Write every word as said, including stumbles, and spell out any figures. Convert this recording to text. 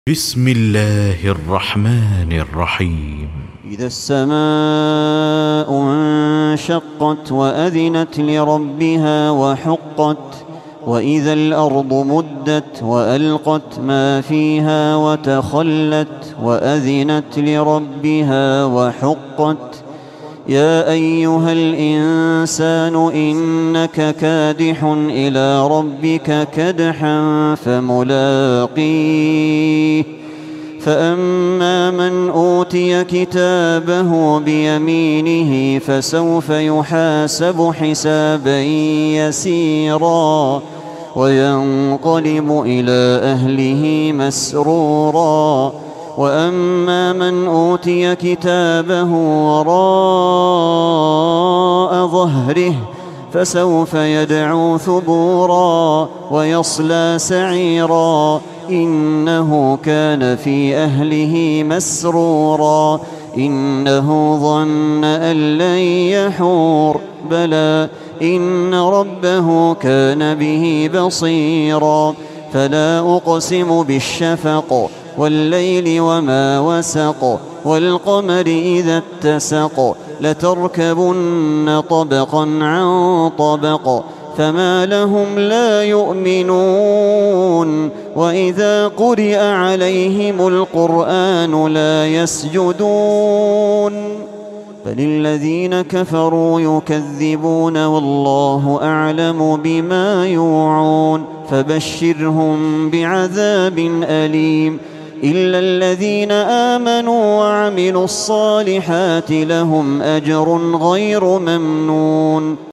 بسم الله الرحمن الرحيم. إذا السماء انشقت وأذنت لربها وحقت وإذا الأرض مدت وألقت ما فيها وتخلت وأذنت لربها وحقت يا أيها الإنسان إنك كادح إلى ربك كدحا فملاقيه فأما من أوتي كتابه بيمينه فسوف يحاسب حسابا يسيرا وينقلب إلى أهله مسرورا وأما من أوتي كتابه وراء ظهره فسوف يدعو ثبورا ويصلى سعيرا إنه كان في أهله مسرورا إنه ظن أن لن يحور بلى إن ربه كان به بصيرا فلا أقسم بالشفق والليل وما وسق والقمر إذا اتسق لتركبن طبقا عن طبق فما لهم لا يؤمنون وإذا قرئ عليهم القرآن لا يسجدون بل الذين كفروا يكذبون والله أعلم بما يوعون فبشرهم بعذاب أليم إلا الذين آمنوا وعملوا الصالحات لهم أجر غير ممنون.